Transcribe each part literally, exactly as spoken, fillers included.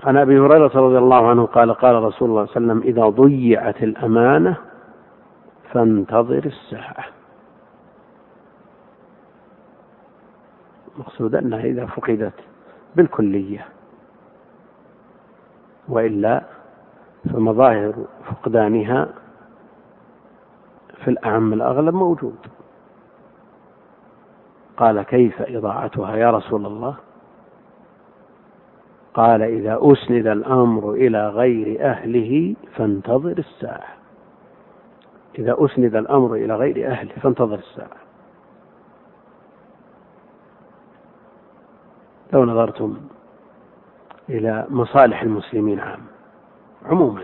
عن أبي هريرة رضي الله عنه قال قال رسول الله صلى الله عليه وسلم: إذا ضيعت الأمانة فانتظر الساعة. مقصود أنها إذا فقدت بالكلية، وإلا فمظاهر فقدانها في الأعم الأغلب موجود. قال: كيف إضاعتها يا رسول الله؟ قال: إذا أسند الأمر إلى غير أهله فانتظر الساعة. إذا أسند الأمر إلى غير أهله فانتظر الساعة. لو نظرتم إلى مصالح المسلمين عام عموما،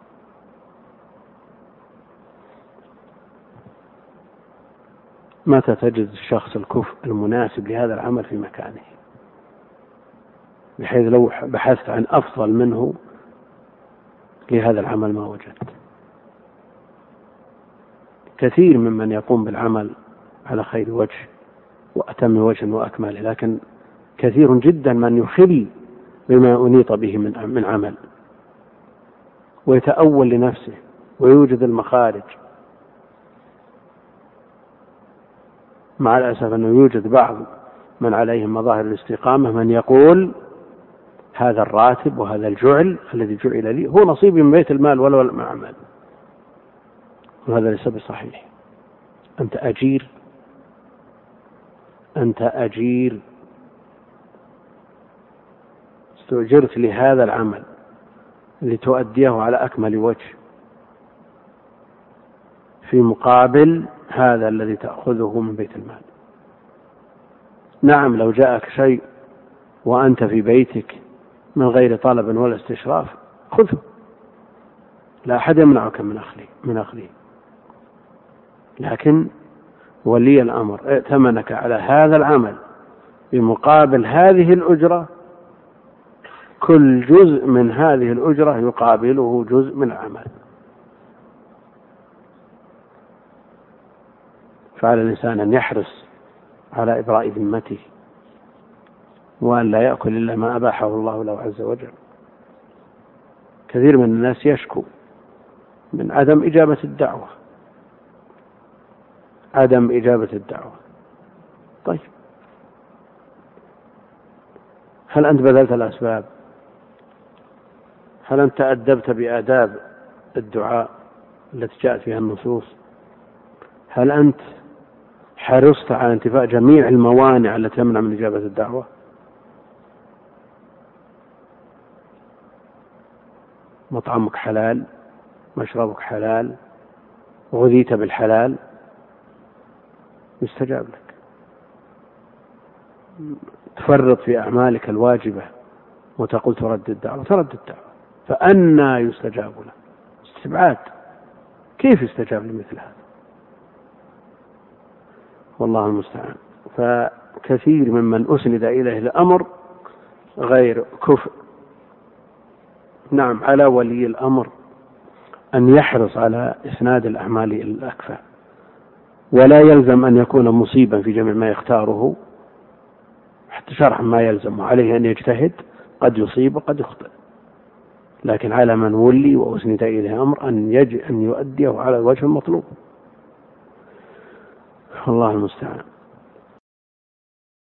متى تجد الشخص الكفء المناسب لهذا العمل في مكانه، بحيث لو بحثت عن أفضل منه لهذا العمل ما وجدت. كثير ممن يقوم بالعمل على خير وجه وأتم وجه وأكمل، لكن كثير جدا من يخل بما أنيط به من عمل ويتأول لنفسه ويوجد المخارج. مع الأسف أنه يوجد بعض من عليهم مظاهر الاستقامة من يقول: هذا الراتب وهذا الجعل الذي جعل لي هو نصيبي من بيت المال ولا ولا أعمل. وهذا ليس بصحيح. أنت أجير، أنت أجير استؤجرت لهذا العمل لتؤديه على أكمل وجه، في مقابل هذا الذي تأخذه من بيت المال. نعم، لو جاءك شيء وأنت في بيتك من غير طلب ولا استشراف خذه، لا أحد يمنعك من أخذه من أخذه لكن ولي الأمر ائتمنك على هذا العمل بمقابل هذه الأجرة، كل جزء من هذه الأجرة يقابله جزء من العمل. فعلى الإنسان أن يحرص على إبراء ذمته، وأن لا يأكل إلا ما أباحه الله له عز وجل. كثير من الناس يشكو من عدم إجابة الدعوة عدم إجابة الدعوة طيب، هل أنت بذلت الأسباب؟ هل أنت أدبت بآداب الدعاء التي جاءت فيها النصوص؟ هل أنت حرصت على انتفاء جميع الموانع التي تمنع من إجابة الدعوة؟ مطعمك حلال، مشربك حلال، غذيت بالحلال، يستجاب لك. تفرط في أعمالك الواجبة وتقول ترد الدعوة، ترد الدعوة، فأنى يستجاب له؟ استبعاد. كيف يستجاب لمثل هذا؟ والله المستعان. فكثير ممن أسند إليه الأمر غير كفء. نعم، على ولي الأمر أن يحرص على إسناد الأعمال إلى الأكفأ، ولا يلزم أن يكون مصيبا في جميع ما يختاره، حتى شرح ما يلزم عليه أن يجتهد، قد يصيب وقد يخطئ، لكن على من ولي وأسند إليه أمر أن يجب أن يؤديه على الوجه المطلوب. الله المستعان.